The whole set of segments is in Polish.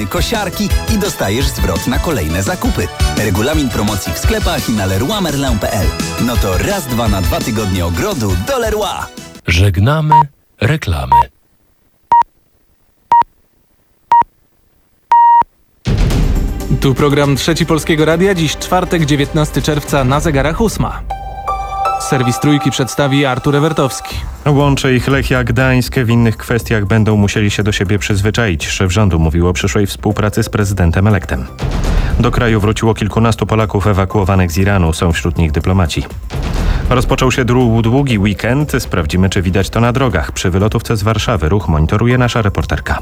kosiarki i dostajesz zwrot na kolejne zakupy. Regulamin promocji w sklepach i na leroymerlin.pl. No to raz, dwa na 2 tygodnie ogrodu do Leroy. Żegnamy reklamy. Tu program Trzeci Polskiego Radia. Dziś czwartek, 19 czerwca, na zegarach 8. Serwis Trójki przedstawi Artur Ewertowski. Łączy ich Lechia Gdańsk. W innych kwestiach będą musieli się do siebie przyzwyczaić. Szef rządu mówił o przyszłej współpracy z prezydentem elektem. Do kraju wróciło kilkunastu Polaków ewakuowanych z Iranu. Są wśród nich dyplomaci. Rozpoczął się długi weekend. Sprawdzimy, czy widać to na drogach. Przy wylotówce z Warszawy ruch monitoruje nasza reporterka.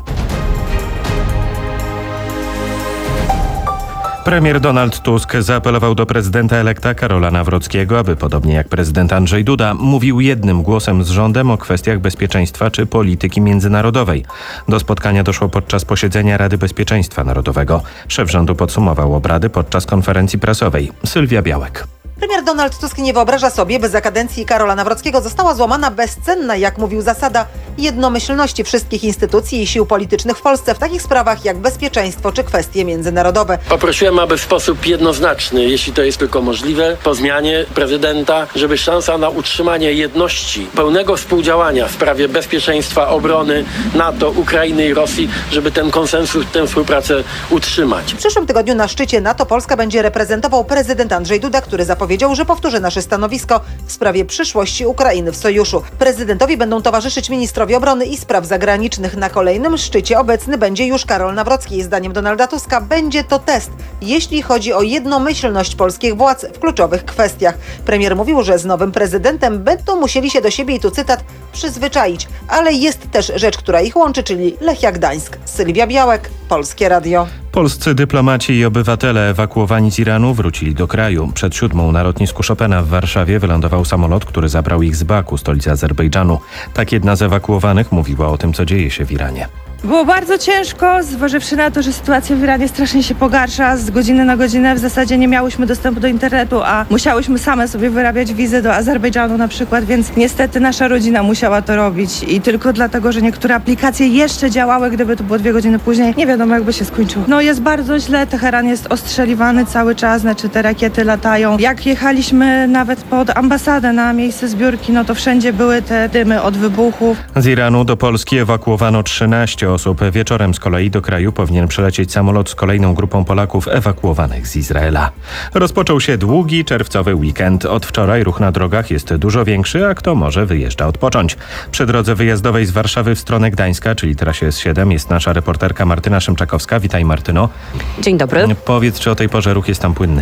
Premier Donald Tusk zaapelował do prezydenta elekta Karola Nawrockiego, aby podobnie jak prezydent Andrzej Duda mówił jednym głosem z rządem o kwestiach bezpieczeństwa czy polityki międzynarodowej. Do spotkania doszło podczas posiedzenia Rady Bezpieczeństwa Narodowego. Szef rządu podsumował obrady podczas konferencji prasowej. Sylwia Białek. Premier Donald Tusk nie wyobraża sobie, by za kadencji Karola Nawrockiego została złamana bezcenna, jak mówił, zasada jednomyślności wszystkich instytucji i sił politycznych w Polsce w takich sprawach jak bezpieczeństwo czy kwestie międzynarodowe. Poprosiłem, aby w sposób jednoznaczny, jeśli to jest tylko możliwe, po zmianie prezydenta, żeby szansa na utrzymanie jedności, pełnego współdziałania w sprawie bezpieczeństwa, obrony, NATO, Ukrainy i Rosji, żeby ten konsensus, tę współpracę utrzymać. W przyszłym tygodniu na szczycie NATO Polska będzie reprezentował prezydent Andrzej Duda, który zapowiedział, że powtórzy nasze stanowisko w sprawie przyszłości Ukrainy w sojuszu. Prezydentowi będą towarzyszyć ministrowie obrony i spraw zagranicznych. Na kolejnym szczycie obecny będzie już Karol Nawrocki i zdaniem Donalda Tuska będzie to test, jeśli chodzi o jednomyślność polskich władz w kluczowych kwestiach. Premier mówił, że z nowym prezydentem będą musieli się do siebie, i tu cytat, przyzwyczaić, ale jest też rzecz, która ich łączy, czyli Lechia Gdańsk. Sylwia Białek, Polskie Radio. Polscy dyplomaci i obywatele ewakuowani z Iranu wrócili do kraju. Przed 7 na lotnisku Chopina w Warszawie wylądował samolot, który zabrał ich z Baku, stolicy Azerbejdżanu. Tak jedna z ewakuowanych mówiła o tym, co dzieje się w Iranie. Było bardzo ciężko, zważywszy na to, że sytuacja w Iranie strasznie się pogarsza. Z godziny na godzinę w zasadzie nie miałyśmy dostępu do internetu, a musiałyśmy same sobie wyrabiać wizy do Azerbejdżanu na przykład, więc niestety nasza rodzina musiała to robić i tylko dlatego, że niektóre aplikacje jeszcze działały, gdyby to było 2 godziny później, nie wiadomo, jakby się skończyło. No jest bardzo źle, Teheran jest ostrzeliwany cały czas, znaczy te rakiety latają. Jak jechaliśmy nawet pod ambasadę na miejsce zbiórki, no to wszędzie były te dymy od wybuchów. Z Iranu do Polski ewakuowano 13 osób. Wieczorem z kolei do kraju powinien przylecieć samolot z kolejną grupą Polaków ewakuowanych z Izraela. Rozpoczął się długi czerwcowy weekend. Od wczoraj ruch na drogach jest dużo większy, a kto może wyjeżdża odpocząć. Przy drodze wyjazdowej z Warszawy w stronę Gdańska, czyli trasie S7, jest nasza reporterka Martyna Szymczakowska. Witaj, Martyno. Dzień dobry. Powiedz, czy o tej porze ruch jest tam płynny?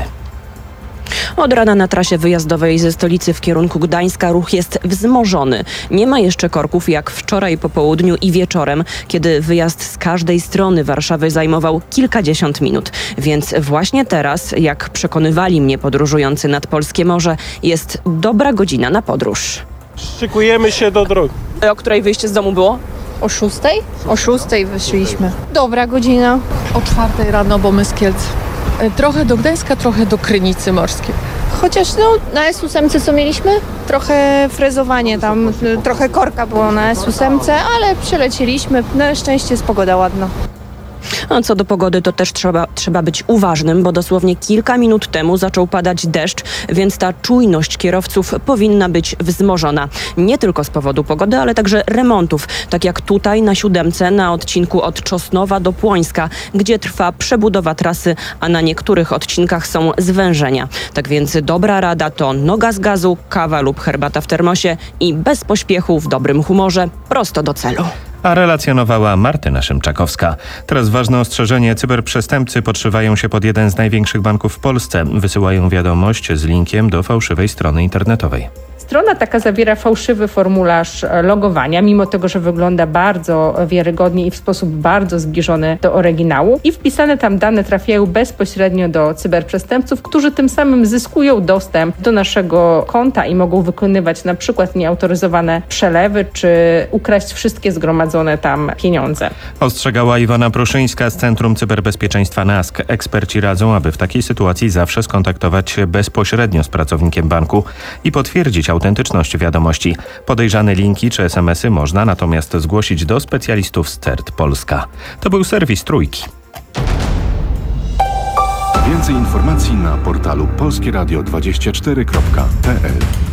Od rana na trasie wyjazdowej ze stolicy w kierunku Gdańska ruch jest wzmożony. Nie ma jeszcze korków jak wczoraj po południu i wieczorem, kiedy wyjazd z każdej strony Warszawy zajmował kilkadziesiąt minut. Więc właśnie teraz, jak przekonywali mnie podróżujący nad Polskie Morze, jest dobra godzina na podróż. Szykujemy się do drogi. O której wyjście z domu było? O 6? O 6 wyszliśmy. Dobra godzina. O 4 rano, bo my z Kielc. Trochę do Gdańska, trochę do Krynicy Morskiej. Chociaż na S8 co mieliśmy? Trochę frezowanie tam, trochę korka było na S8, ale przelecieliśmy. Na szczęście jest pogoda ładna. A co do pogody, to też trzeba być uważnym, bo dosłownie kilka minut temu zaczął padać deszcz, więc ta czujność kierowców powinna być wzmożona. Nie tylko z powodu pogody, ale także remontów. Tak jak tutaj na 7 na odcinku od Czosnowa do Płońska, gdzie trwa przebudowa trasy, a na niektórych odcinkach są zwężenia. Tak więc dobra rada to noga z gazu, kawa lub herbata w termosie i bez pośpiechu, w dobrym humorze, prosto do celu. A relacjonowała Martyna Szymczakowska. Teraz ważne ostrzeżenie. Cyberprzestępcy podszywają się pod jeden z największych banków w Polsce. Wysyłają wiadomość z linkiem do fałszywej strony internetowej. Strona taka zawiera fałszywy formularz logowania, mimo tego, że wygląda bardzo wiarygodnie i w sposób bardzo zbliżony do oryginału. I wpisane tam dane trafiają bezpośrednio do cyberprzestępców, którzy tym samym zyskują dostęp do naszego konta i mogą wykonywać na przykład nieautoryzowane przelewy, czy ukraść wszystkie zgromadzone tam pieniądze. Ostrzegała Iwona Pruszyńska z Centrum Cyberbezpieczeństwa NASK. Eksperci radzą, aby w takiej sytuacji zawsze skontaktować się bezpośrednio z pracownikiem banku i potwierdzić autentyczność wiadomości. Podejrzane linki czy SMS-y można natomiast zgłosić do specjalistów z CERT Polska. To był serwis Trójki. Więcej informacji na portalu polskieradio24.pl.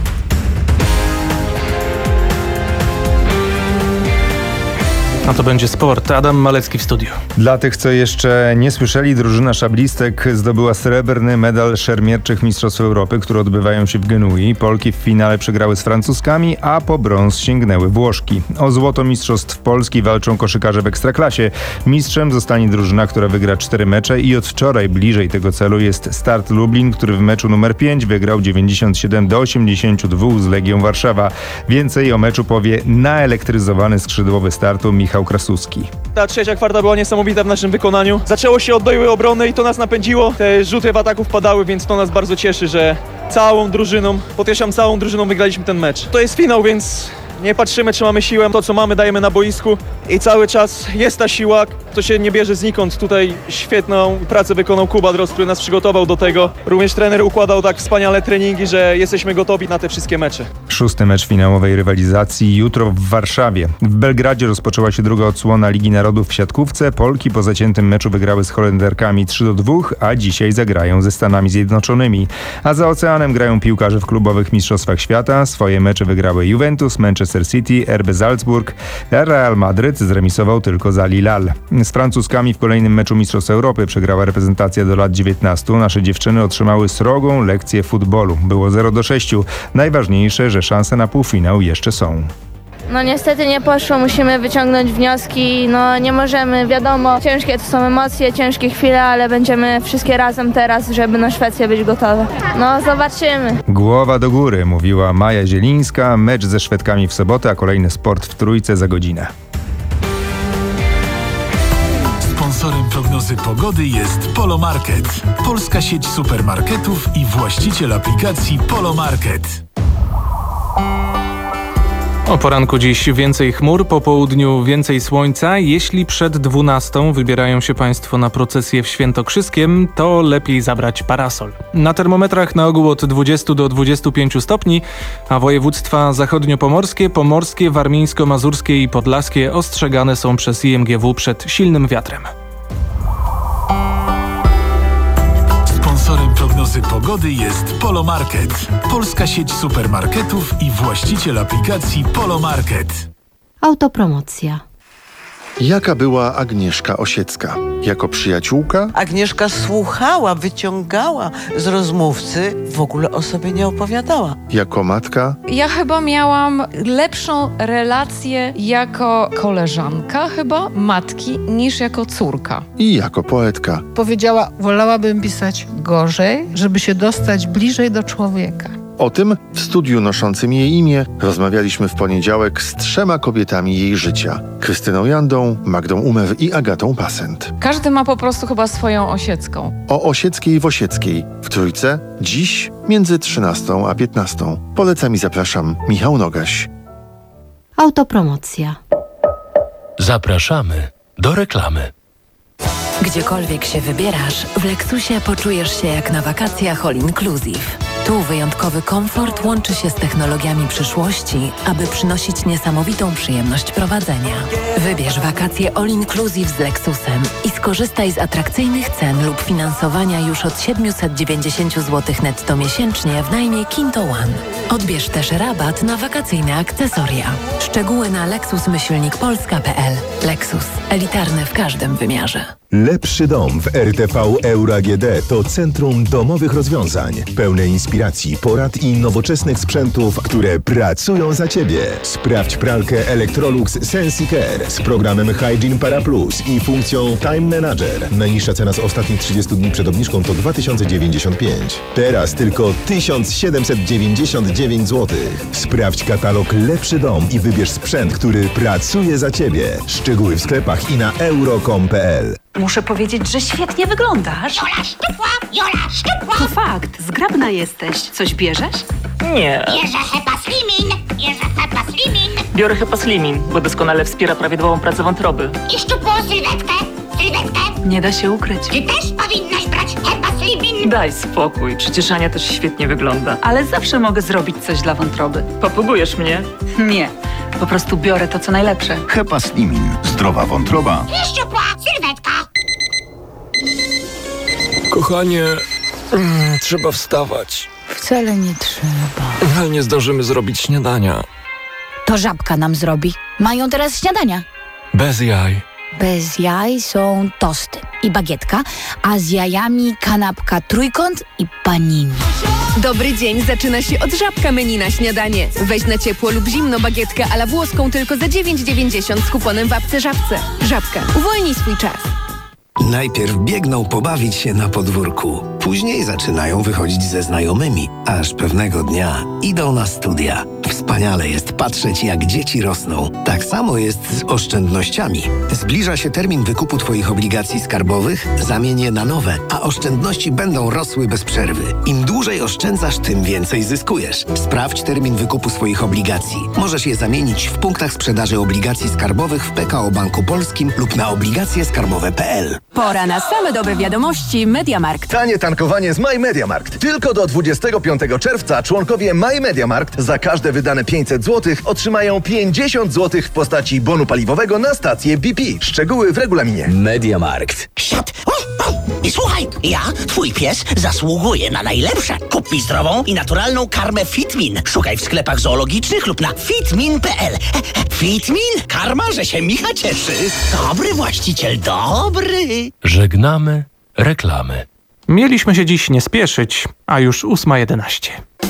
A to będzie sport. Adam Malecki w studiu. Dla tych, co jeszcze nie słyszeli, drużyna szablistek zdobyła srebrny medal szermierczych Mistrzostw Europy, które odbywają się w Genui. Polki w finale przegrały z Francuzkami, a po brąz sięgnęły Włoszki. O złoto Mistrzostw Polski walczą koszykarze w Ekstraklasie. Mistrzem zostanie drużyna, która wygra 4 mecze i od wczoraj bliżej tego celu jest Start Lublin, który w meczu numer 5 wygrał 97-82 z Legią Warszawa. Więcej o meczu powie naelektryzowany skrzydłowy Startu Michał Krasuski. Ta trzecia kwarta była niesamowita w naszym wykonaniu. Zaczęło się od dojłej obrony i to nas napędziło. Te rzuty w ataku wpadały, więc to nas bardzo cieszy, że całą drużyną wygraliśmy ten mecz. To jest finał, więc nie patrzymy, czy mamy siłę. To, co mamy, dajemy na boisku i cały czas jest ta siła. To się nie bierze znikąd. Tutaj świetną pracę wykonał Kuba Drozd, który nas przygotował do tego. Również trener układał tak wspaniale treningi, że jesteśmy gotowi na te wszystkie mecze. 6. mecz finałowej rywalizacji jutro w Warszawie. W Belgradzie rozpoczęła się druga odsłona Ligi Narodów w siatkówce. Polki po zaciętym meczu wygrały z Holenderkami 3-2, a dzisiaj zagrają ze Stanami Zjednoczonymi. A za oceanem grają piłkarze w klubowych mistrzostwach świata. Swoje mecze wygrały Juventus, Manchester City, RB Salzburg. Real Madryt zremisował tylko z Al Hilal. Z Francuskami w kolejnym meczu Mistrzostw Europy przegrała reprezentacja do lat 19. Nasze dziewczyny otrzymały srogą lekcję futbolu. Było 0-6. Najważniejsze, że szanse na półfinał jeszcze są. No niestety nie poszło, musimy wyciągnąć wnioski, no nie możemy, wiadomo, ciężkie to są emocje, ciężkie chwile, ale będziemy wszystkie razem teraz, żeby na Szwecję być gotowe. No zobaczymy. Głowa do góry, mówiła Maja Zielińska. Mecz ze Szwedkami w sobotę, a kolejny sport w Trójce za godzinę. Sponsorem prognozy pogody jest Polomarket, polska sieć supermarketów i właściciel aplikacji Polomarket. O poranku dziś więcej chmur, po południu więcej słońca. Jeśli przed 12 wybierają się Państwo na procesję w Świętokrzyskiem, to lepiej zabrać parasol. Na termometrach na ogół od 20 do 25 stopni, a województwa zachodniopomorskie, pomorskie, warmińsko-mazurskie i podlaskie ostrzegane są przez IMGW przed silnym wiatrem. Sponsorem prognozy pogody jest Polomarket, polska sieć supermarketów i właściciel aplikacji Polomarket. Autopromocja. Jaka była Agnieszka Osiecka? Jako przyjaciółka? Agnieszka słuchała, wyciągała z rozmówcy, w ogóle o sobie nie opowiadała. Jako matka? Ja chyba miałam lepszą relację jako koleżanka matki niż jako córka. I jako poetka? Powiedziała, wolałabym pisać gorzej, żeby się dostać bliżej do człowieka. O tym w studiu noszącym jej imię rozmawialiśmy w poniedziałek z 3 kobietami jej życia. Krystyną Jandą, Magdą Umew i Agatą Pasent. Każdy ma po prostu chyba swoją Osiecką. O Osieckiej w Osieckiej w Trójce dziś między 13 a 15. Polecam i zapraszam Michał Nogaś. Autopromocja. Zapraszamy do reklamy. Gdziekolwiek się wybierasz, w Lexusie poczujesz się jak na wakacjach all inclusive. Tu wyjątkowy komfort łączy się z technologiami przyszłości, aby przynosić niesamowitą przyjemność prowadzenia. Wybierz wakacje all inclusive z Lexusem i skorzystaj z atrakcyjnych cen lub finansowania już od 790 zł netto miesięcznie w najmie Kinto One. Odbierz też rabat na wakacyjne akcesoria. Szczegóły na lexus-polska.pl. Lexus. Elitarny w każdym wymiarze. Lepszy dom w RTV Euro AGD to centrum domowych rozwiązań, pełne inspiracji, porad i nowoczesnych sprzętów, które pracują za Ciebie. Sprawdź pralkę Electrolux SensiCare z programem Hygiene Para Plus i funkcją Time Manager. Najniższa cena z ostatnich 30 dni przed obniżką to 2095. Teraz tylko 1799 zł. Sprawdź katalog Lepszy dom i wybierz sprzęt, który pracuje za Ciebie. Szczegóły w sklepach i na euro.com.pl. Muszę powiedzieć, że świetnie wyglądasz. Jola szczupła! Jola szczupła! To fakt. Zgrabna jesteś. Coś bierzesz? Nie. Bierze Hepa Slimin! Bierze Hepa Slimin! Biorę Hepa Slimin, bo doskonale wspiera prawidłową pracę wątroby. I szczupłą sylwetkę! Sylwetkę! Nie da się ukryć. Ty też powinnaś brać Hepa Slimin! Daj spokój, przecież Ania też świetnie wygląda. Ale zawsze mogę zrobić coś dla wątroby. Popugujesz mnie? Nie. Po prostu biorę to, co najlepsze. Hepa Slimin. Zdrowa wątroba. I szczupła sylwetka! Kochanie, trzeba wstawać. Wcale nie trzeba. Ale nie zdążymy zrobić śniadania. To Żabka nam zrobi. Mają teraz śniadania. Bez jaj. Bez jaj są tosty i bagietka, a z jajami kanapka trójkąt i panini. Dobry dzień zaczyna się od Żabka menu na śniadanie. Weź na ciepło lub zimno bagietkę a la włoską tylko za 9,90 z kuponem w apce Żabce. Żabka. Uwolnij swój czas. Najpierw biegną pobawić się na podwórku. Później zaczynają wychodzić ze znajomymi, aż pewnego dnia idą na studia. Wspaniale jest patrzeć, jak dzieci rosną. Tak samo jest z oszczędnościami. Zbliża się termin wykupu Twoich obligacji skarbowych, zamień je na nowe, a oszczędności będą rosły bez przerwy. Im dłużej oszczędzasz, tym więcej zyskujesz. Sprawdź termin wykupu swoich obligacji. Możesz je zamienić w punktach sprzedaży obligacji skarbowych w PKO Banku Polskim lub na obligacjeskarbowe.pl. Pora na same dobre wiadomości MediaMarkt. Tanie tankowanie z My MediaMarkt. Tylko do 25 czerwca członkowie My MediaMarkt za każde wydane 500 zł otrzymają 50 zł w postaci bonu paliwowego na stację BP. Szczegóły w regulaminie. MediaMarkt. Siad! I słuchaj, ja, twój pies, zasługuję na najlepsze. Kup mi zdrową i naturalną karmę Fitmin. Szukaj w sklepach zoologicznych lub na fitmin.pl. Fitmin? Karma, że się Micha cieszy. Dobry właściciel, dobry. Żegnamy reklamy. Mieliśmy się dziś nie spieszyć, a już 8:11.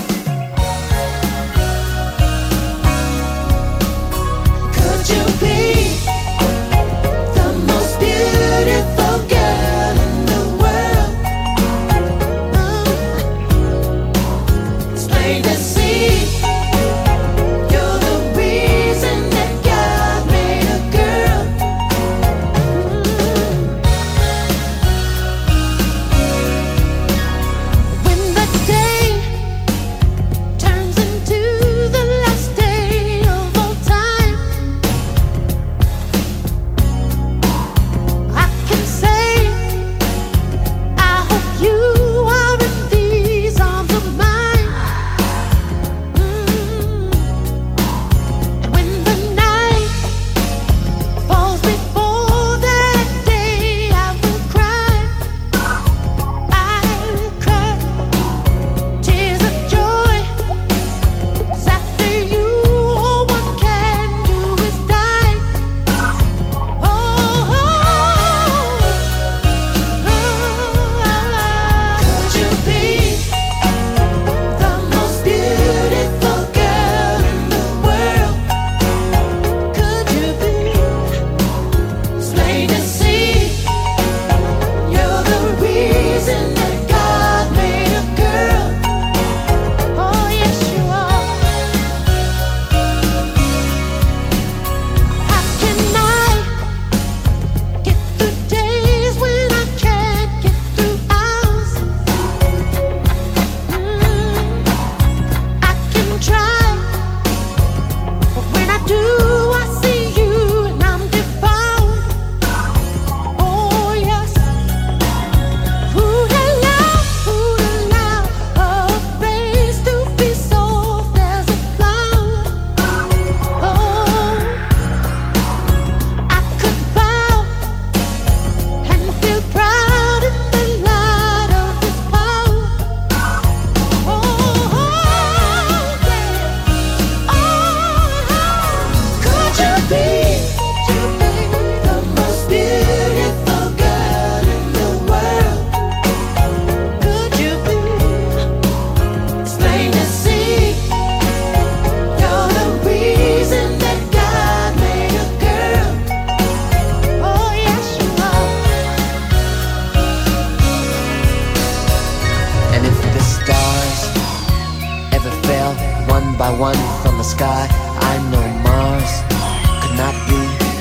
one from the sky. I know Mars could not be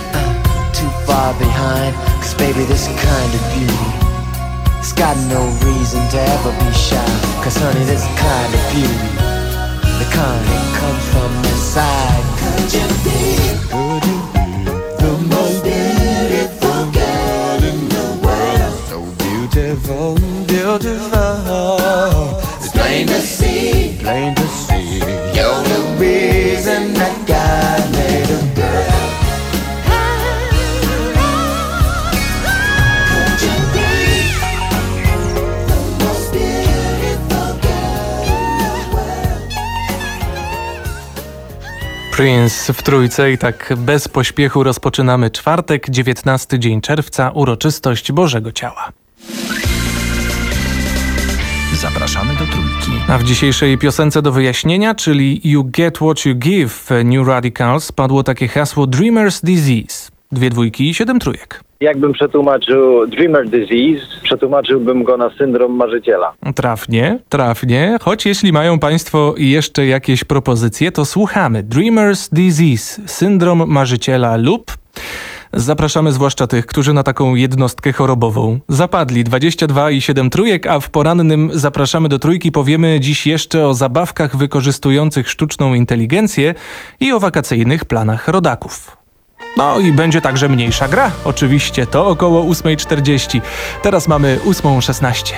too far behind, 'cause baby, this kind of beauty, it's got no reason to ever be shy. 'Cause honey, this kind of beauty, the kind that comes from inside. Could you be the most beautiful girl in the world? So beautiful, beautiful. It's plain to see, plain to see. You're the reason that God made a girl. Could you be Prince w trójce i tak bez pośpiechu rozpoczynamy czwartek, 19 dzień czerwca, uroczystość Bożego Ciała. Zapraszamy do trójki. A w dzisiejszej piosence do wyjaśnienia, czyli You Get What You Give New Radicals, padło takie hasło Dreamer's Disease. 2 dwójki i 7 trójek. Jakbym przetłumaczył Dreamer Disease, przetłumaczyłbym go na syndrom marzyciela. Trafnie, choć jeśli mają Państwo jeszcze jakieś propozycje, to słuchamy. Dreamer's Disease, syndrom marzyciela lub... Zapraszamy zwłaszcza tych, którzy na taką jednostkę chorobową zapadli. 22 i 7 trójek, a w porannym Zapraszamy do trójki powiemy dziś jeszcze o zabawkach wykorzystujących sztuczną inteligencję i o wakacyjnych planach rodaków. No i będzie także mniejsza gra, oczywiście, to około 8:40. Teraz mamy 8:16.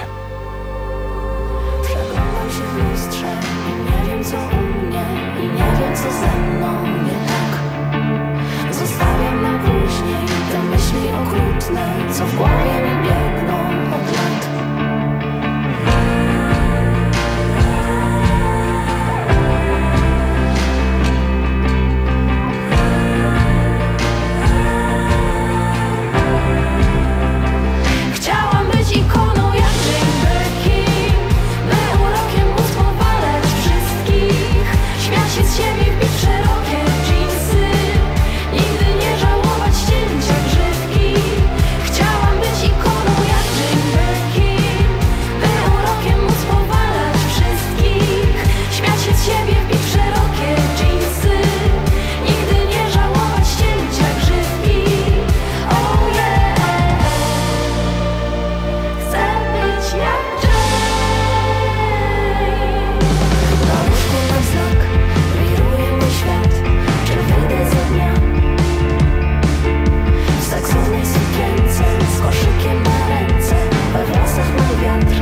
Co w głowie mi biegną od lat. Chciałam być ikoną jak Jane Birkin, by urokiem móc powalać wszystkich, śmiać się z siebie, wbić szerokie dżinsy, nigdy nie żałować ścięcia grzywki. Chciałam być ikoną jak Jane Birkin, by urokiem móc powalać wszystkich, śmiać się z siebie, wbić szerokie dżinsy, nigdy nie żałować ścięcia grzywki. Oh yeah. Chcę być jak Jane. Na łóżku na znak wiruje mój świat. Czy wyjdę za dnia w seksowej sukience, z koszykiem na ręce, we włosach mój wiatr.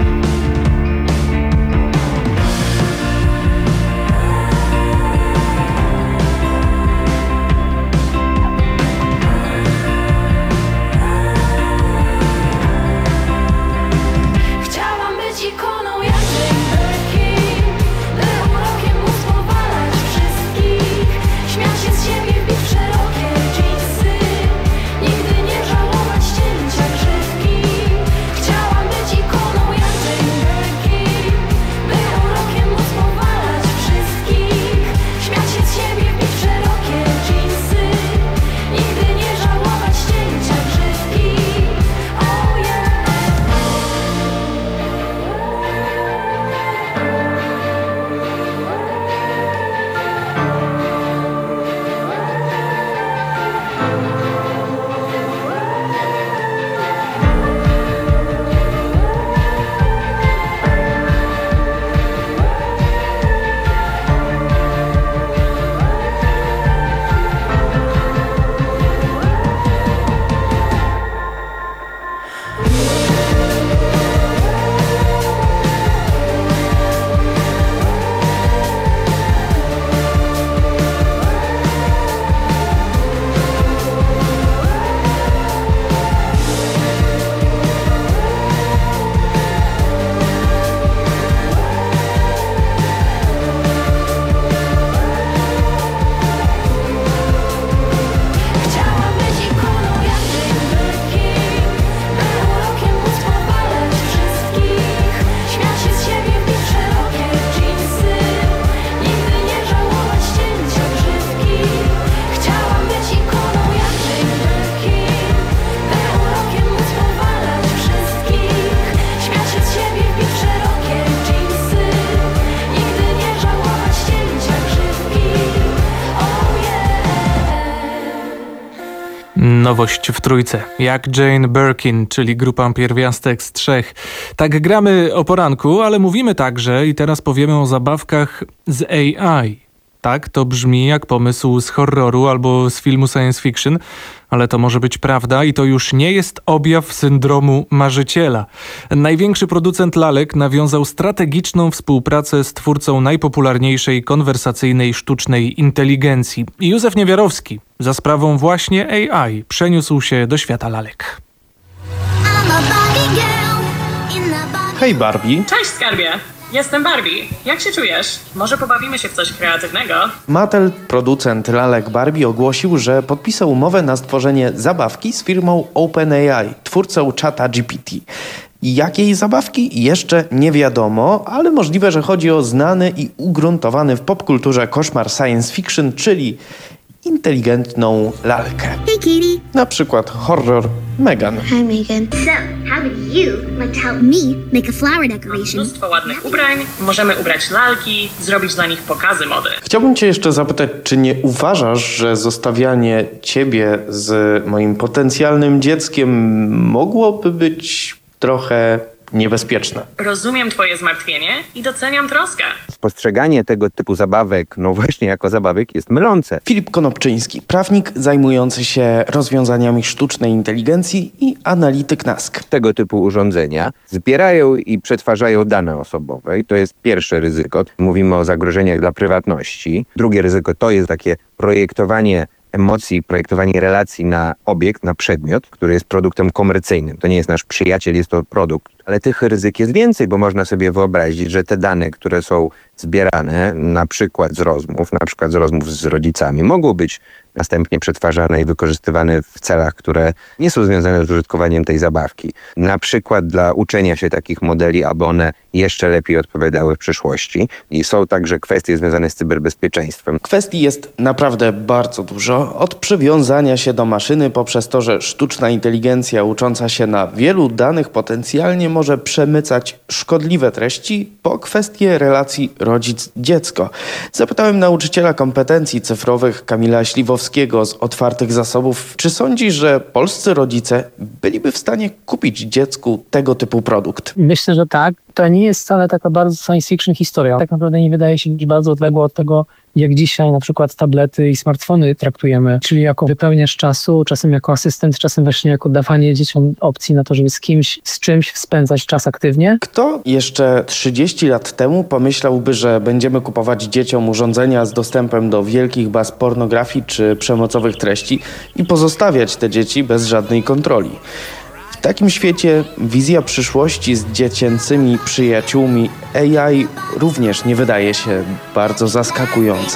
Chciałam być ikoną jak Jane Birkin, by urokiem móc powalać wszystkich, śmiać się z siebie, wbić szerokie dżinsy, nigdy nie żałować ścięcia grzywki. Chciałam być ikoną jak Jane Birkin, by urokiem móc powalać wszystkich, śmiać się z siebie, wbić szerokie dżinsy, nigdy nie żałować ścięcia grzywki. Oh yeah. Chciałam być ikoną jak Jane Birkin, by urokiem móc powalać wszystkich, śmiać się z siebie, wbić szerokie dżinsy, nigdy nie żałować ścięcia grzywki. Chciałam być ikoną jak Jane Birkin, by urokiem móc powalać wszystkich, śmiać się z siebie, wbić szerokie dżinsy, nigdy nie żałować ścięcia grzywki. Oh yeah. Nowość w trójce. Jak Jane Birkin, czyli grupa pierwiastek z 3. Tak gramy o poranku, ale mówimy także i teraz powiemy o zabawkach z AI. Tak, to brzmi jak pomysł z horroru albo z filmu science fiction, ale to może być prawda i to już nie jest objaw syndromu marzyciela. Największy producent lalek nawiązał strategiczną współpracę z twórcą najpopularniejszej konwersacyjnej sztucznej inteligencji. Józef Niewiarowski za sprawą właśnie AI przeniósł się do świata lalek. Hej Barbie. Cześć skarbie. jestem Barbie. Jak się czujesz? Może pobawimy się w coś kreatywnego? Mattel, producent lalek Barbie, ogłosił, że podpisał umowę na stworzenie zabawki z firmą OpenAI, twórcą ChatGPT. Jakiej zabawki? Jeszcze nie wiadomo, ale możliwe, że chodzi o znany i ugruntowany w popkulturze koszmar science fiction, czyli inteligentną lalkę. Hey Kitty. Na przykład horror Megan. Hi Megan. So, how would you like to help me make a flower decoration? Mnóstwo ładnych ubrań, możemy ubrać lalki, zrobić dla nich pokazy mody. Chciałbym cię jeszcze zapytać, czy nie uważasz, że zostawianie ciebie z moim potencjalnym dzieckiem mogłoby być trochę niebezpieczne? Rozumiem twoje zmartwienie i doceniam troskę. Postrzeganie tego typu zabawek, no właśnie jako zabawek, jest mylące. Filip Konopczyński, prawnik zajmujący się rozwiązaniami sztucznej inteligencji i analityk NASK. Tego typu urządzenia zbierają i przetwarzają dane osobowe i to jest pierwsze ryzyko. Mówimy o zagrożeniach dla prywatności. Drugie ryzyko to jest takie projektowanie emocji, projektowanie relacji na obiekt, na przedmiot, który jest produktem komercyjnym. To nie jest nasz przyjaciel, jest to produkt. Ale tych ryzyk jest więcej, bo można sobie wyobrazić, że te dane, które są zbierane, na przykład z rozmów z rodzicami, mogą być następnie przetwarzane i wykorzystywane w celach, które nie są związane z użytkowaniem tej zabawki. Na przykład dla uczenia się takich modeli, aby one jeszcze lepiej odpowiadały w przyszłości. I są także kwestie związane z cyberbezpieczeństwem. Kwestii jest naprawdę bardzo dużo. Od przywiązania się do maszyny poprzez to, że sztuczna inteligencja ucząca się na wielu danych potencjalnie może przemycać szkodliwe treści, po kwestię relacji rodzic-dziecko. Zapytałem nauczyciela kompetencji cyfrowych Kamila Śliwowskiego z Otwartych Zasobów, czy sądzi, że polscy rodzice byliby w stanie kupić dziecku tego typu produkt? Myślę, że tak. To nie jest wcale taka bardzo science fiction historia. Tak naprawdę nie wydaje się być bardzo odległa od tego, jak dzisiaj na przykład tablety i smartfony traktujemy, czyli jako wypełniacz czasu, czasem jako asystent, czasem właśnie jako dawanie dzieciom opcji na to, żeby z czymś spędzać czas aktywnie. Kto jeszcze 30 lat temu pomyślałby, że będziemy kupować dzieciom urządzenia z dostępem do wielkich baz pornografii czy przemocowych treści i pozostawiać te dzieci bez żadnej kontroli? W takim świecie wizja przyszłości z dziecięcymi przyjaciółmi AI również nie wydaje się bardzo zaskakująca.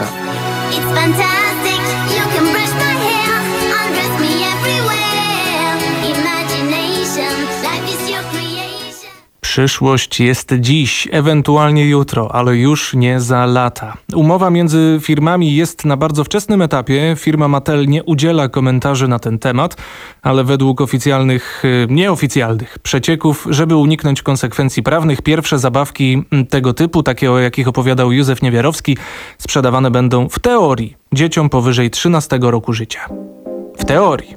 Przyszłość jest dziś, ewentualnie jutro, ale już nie za lata. Umowa między firmami jest na bardzo wczesnym etapie. Firma Mattel nie udziela komentarzy na ten temat, ale według nieoficjalnych przecieków, żeby uniknąć konsekwencji prawnych, pierwsze zabawki tego typu, takie o jakich opowiadał Józef Niewiarowski, sprzedawane będą w teorii dzieciom powyżej 13 roku życia. W teorii.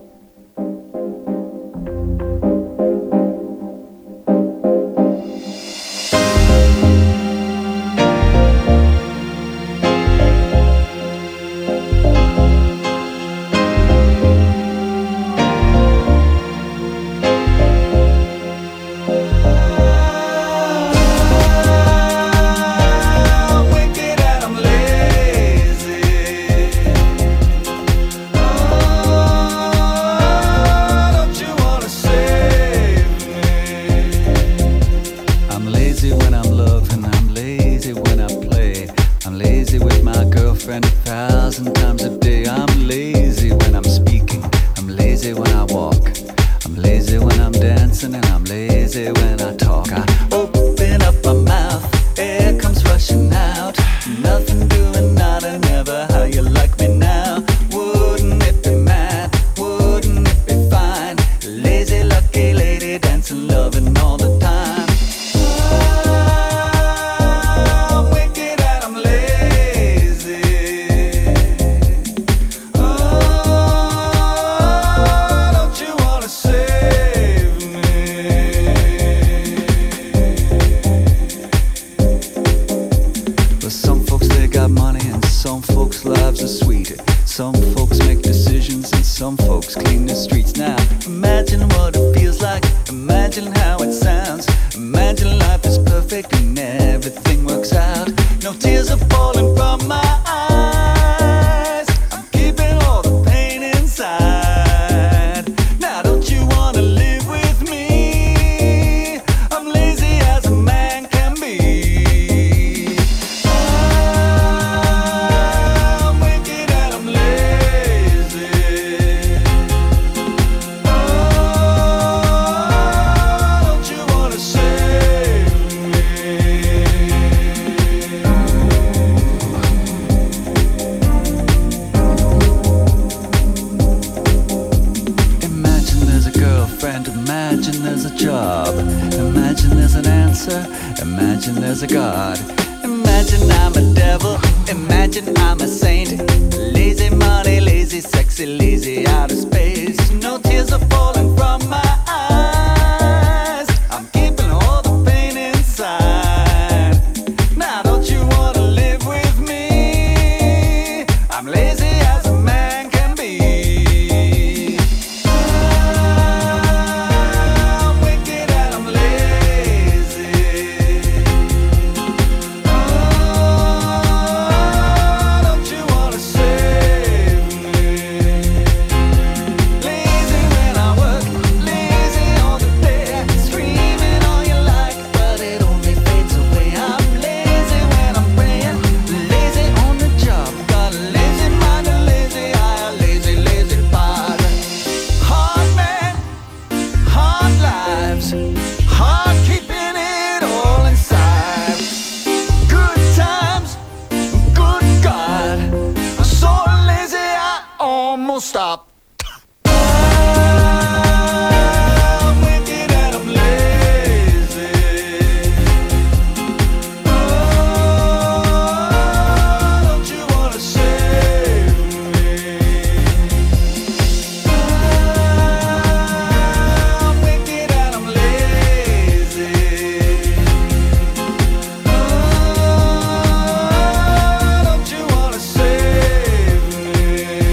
Imagine there's an answer, imagine there's a God. Imagine I'm a devil, imagine I'm a saint. Lazy money, lazy sexy, lazy out of space. No tears are falling from my eyes. I'm keeping all the pain inside. Now don't you wanna live with me? I'm lazy as a man can be. I'm wicked and I'm lazy. Don't you wanna save me? Lazy when I work, lazy all the day, screaming all you like, but it only fades away. I'm lazy when I'm praying, lazy on the job, got a lazy mind, a lazy eye, a lazy, lazy body. Hard man, hard lives, hard keeping it all inside. Good times, good God, I'm so lazy I almost stop. I'm wicked and I'm lazy. Don't you wanna save me? I'm wicked and I'm lazy. Don't you wanna save me?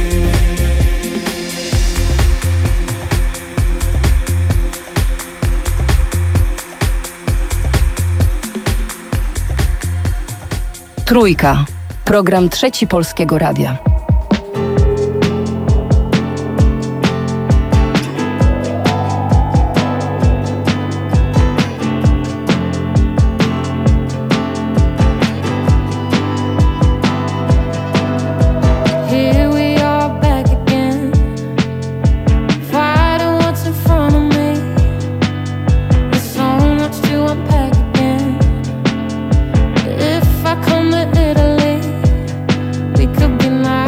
Trójka. Program Trzeci Polskiego Radia. Here we are back again, fighting what's in front of me. There's so much to unpack again. If I come to Italy, we could be nice.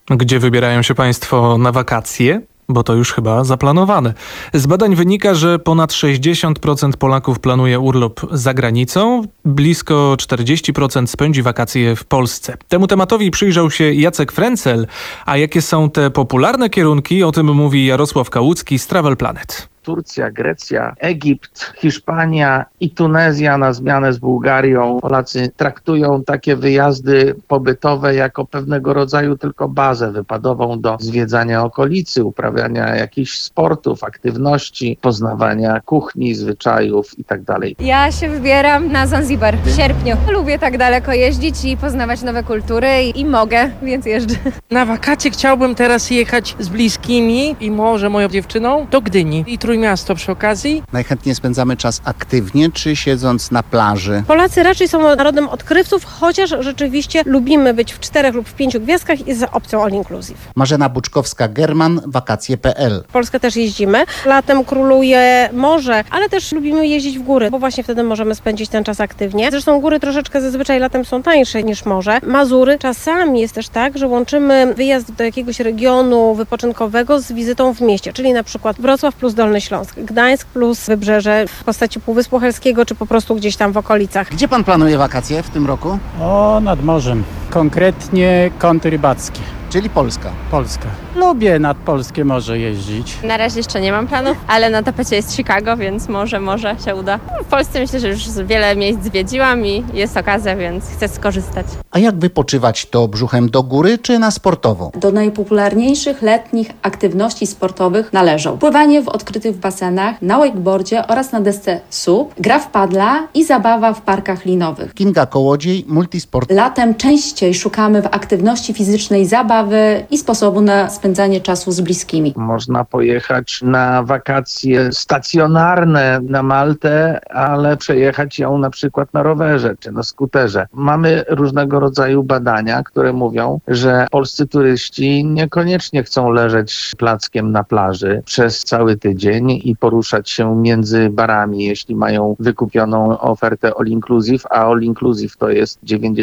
Gdzie wybierają się Państwo na wakacje? Bo to już chyba zaplanowane. Z badań wynika, że ponad 60% Polaków planuje urlop za granicą, blisko 40% spędzi wakacje w Polsce. Temu tematowi przyjrzał się Jacek Frencel, a jakie są te popularne kierunki, o tym mówi Jarosław Kałucki z Travel Planet. Turcja, Grecja, Egipt, Hiszpania i Tunezja na zmianę z Bułgarią. Polacy traktują takie wyjazdy pobytowe jako pewnego rodzaju tylko bazę wypadową do zwiedzania okolicy, uprawiania jakichś sportów, aktywności, poznawania kuchni, zwyczajów itd. Ja się wybieram na Zanzibar w sierpniu. Lubię tak daleko jeździć i poznawać nowe kultury i mogę, więc jeżdżę. Na wakacje chciałbym teraz jechać z bliskimi i może moją dziewczyną do Gdyni i Trójmiasto przy okazji. Najchętniej spędzamy czas aktywnie, czy siedząc na plaży? Polacy raczej są narodem odkrywców, chociaż rzeczywiście lubimy być w 4 lub w 5 gwiazdkach i z opcją all inclusive. Marzena Buczkowska-German, wakacje.pl. W Polskę też jeździmy. Latem króluje morze, ale też lubimy jeździć w góry, bo właśnie wtedy możemy spędzić ten czas aktywnie. Zresztą góry troszeczkę zazwyczaj latem są tańsze niż morze. Mazury. Czasami jest też tak, że łączymy wyjazd do jakiegoś regionu wypoczynkowego z wizytą w mieście, czyli na przykład Wrocław plus Dolny Śląsk, Gdańsk plus Wybrzeże w postaci Półwyspu Helskiego, czy po prostu gdzieś tam w okolicach. Gdzie pan planuje wakacje w tym roku? Nad morzem. Konkretnie kąty rybackie. Czyli Polska. Polska. Lubię nad polskie morze jeździć. Na razie jeszcze nie mam planów, ale na tapecie jest Chicago, więc może się uda. W Polsce myślę, że już wiele miejsc zwiedziłam i jest okazja, więc chcę skorzystać. A jak wypoczywać, to brzuchem do góry czy na sportową? Do najpopularniejszych letnich aktywności sportowych należą pływanie w odkrytych basenach, na wakeboardzie oraz na desce SUP, gra w paddla i zabawa w parkach linowych. Kinga Kołodziej, Multisport. Latem częściej szukamy w aktywności fizycznej zabawy i sposobu na spędzanie czasu z bliskimi. Można pojechać na wakacje stacjonarne na Maltę, ale przejechać ją na przykład na rowerze czy na skuterze. Mamy różnego rodzaju badania, które mówią, że polscy turyści niekoniecznie chcą leżeć plackiem na plaży przez cały tydzień i poruszać się między barami, jeśli mają wykupioną ofertę all inclusive, a all inclusive to jest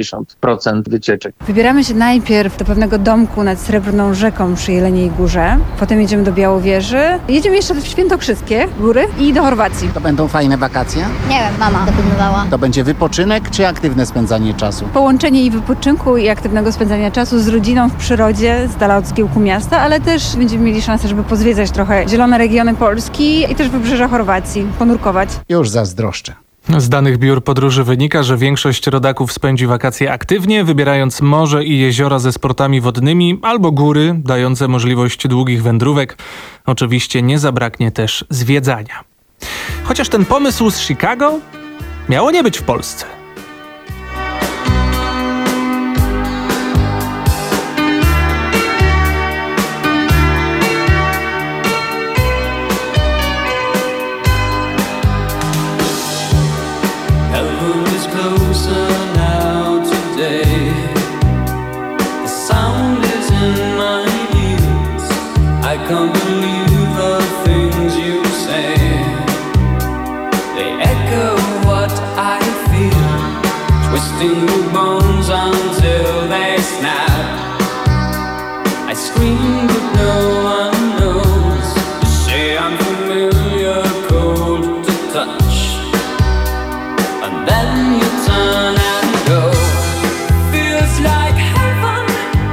90% wycieczek. Wybieramy się najpierw do pewnego domku nad Srebrną Rzeką przy Jeleniej Górze, potem jedziemy do Białowieży, jedziemy jeszcze w Świętokrzyskie góry i do Chorwacji. To będą fajne wakacje? Nie wiem, mama dopilnowała. To będzie wypoczynek czy aktywne spędzanie czasu? Połączenie i wypoczynku i aktywnego spędzania czasu z rodziną w przyrodzie, z dala od zgiełku miasta, ale też będziemy mieli szansę, żeby pozwiedzać trochę zielone regiony Polski i też wybrzeża Chorwacji, ponurkować. Już zazdroszczę. Z danych biur podróży wynika, że większość rodaków spędzi wakacje aktywnie, wybierając morze i jeziora ze sportami wodnymi albo góry, dające możliwość długich wędrówek. Oczywiście nie zabraknie też zwiedzania. Chociaż ten pomysł z Chicago miało nie być w Polsce. Can't believe the things you say. They echo what I feel, twisting the bones until they snap. I scream but no one knows. You say I'm familiar, cold to touch, and then you turn and go. Feels like heaven.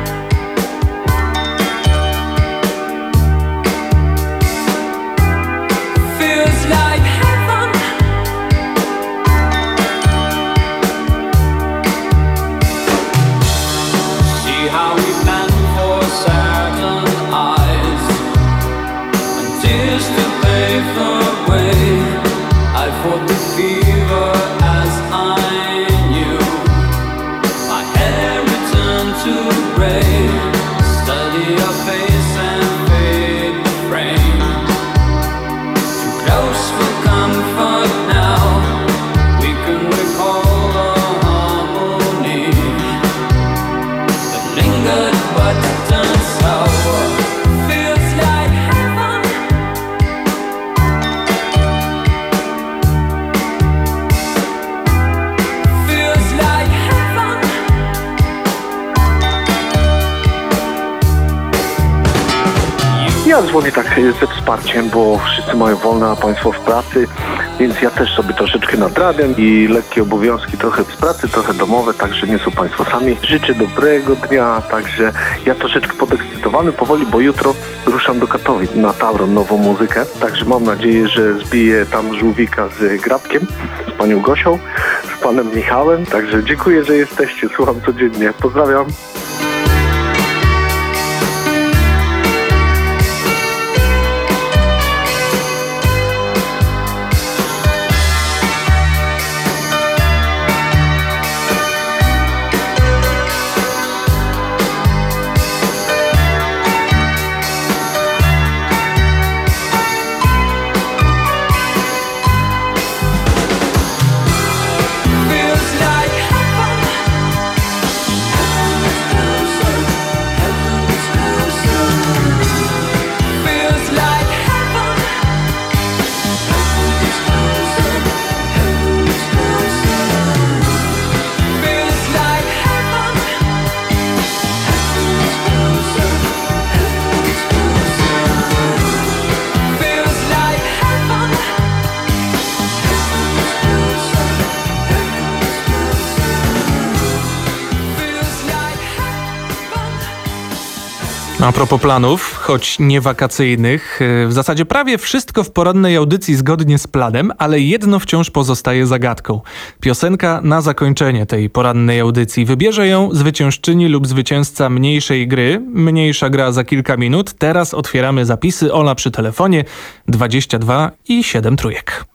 Feels like heaven. See how we plan for certain eyes and tears to pave the way. I fought the fever as I knew. My hair returned to gray. Study your face and fade the frame. Close for comfort now. We can recall the harmony that lingered but turned sour. Feels like heaven. Feels like heaven. Ja dzwonię tak ze wsparciem, bo wszyscy mają wolne, a państwo w pracy, więc ja też sobie troszeczkę nadrabiam i lekkie obowiązki trochę z pracy, trochę domowe, także nie są państwo sami. Życzę dobrego dnia, także ja troszeczkę podekscytowany powoli, bo jutro ruszam do Katowic na Tauron, nową muzykę, także mam nadzieję, że zbiję tam żółwika z Grabkiem, z panią Gosią, z panem Michałem, także dziękuję, że jesteście, słucham codziennie, pozdrawiam. A propos planów, choć nie wakacyjnych, w zasadzie prawie wszystko w porannej audycji zgodnie z planem, ale jedno wciąż pozostaje zagadką. Piosenka na zakończenie tej porannej audycji. Wybierze ją zwyciężczyni lub zwycięzca mniejszej gry. Mniejsza gra za kilka minut. Teraz otwieramy zapisy. Ola przy telefonie 22 i 7 trójek.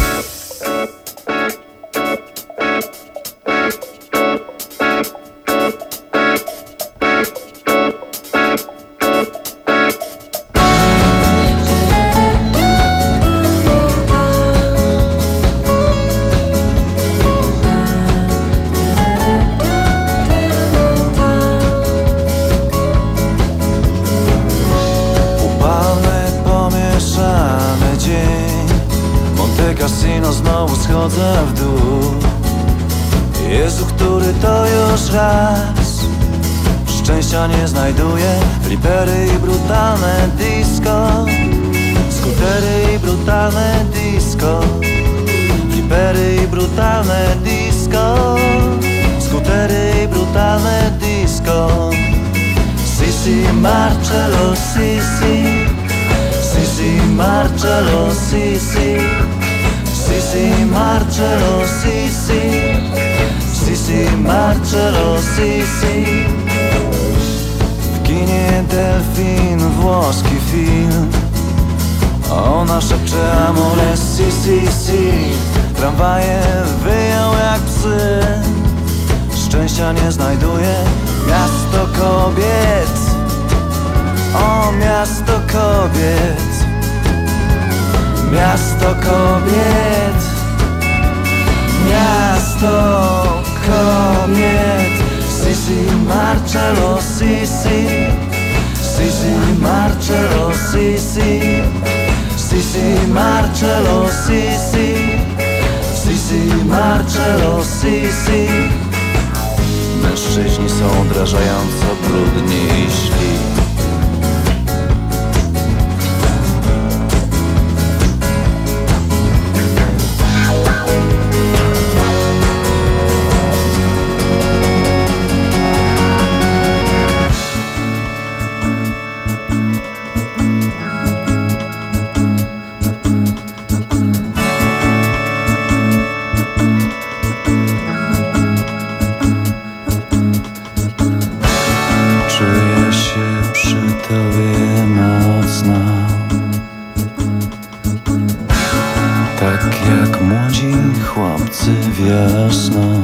Casino znowu schodzę w dół. Jezu, który to już raz. Szczęścia nie znajduję. Flipery i brutalne disco. Skutery i brutalne disco. Flipery i brutalne disco. Skutery i brutalne disco. Sisi Marcello, Sisi. Sisi Marcello, Sisi. Sisi Marcello, Sisi. Sisi Marcello, Sisi. W kinie delfin, włoski film. A ona szepcze amore, si, si, si. Tramwaje wyją jak psy. Szczęścia nie znajduje. Miasto kobiet. O, miasto kobiet. Miasto kobiet. Miasto kobiet. Sisi Marcello, Sisi. Sisi Marcello, Sisi. Sisi Marcello, Sisi. Sisi Marcello, Sisi. Mężczyźni są odrażająco brudni i źli. Czuję się przy tobie mocno, tak jak młodzi chłopcy wiosną.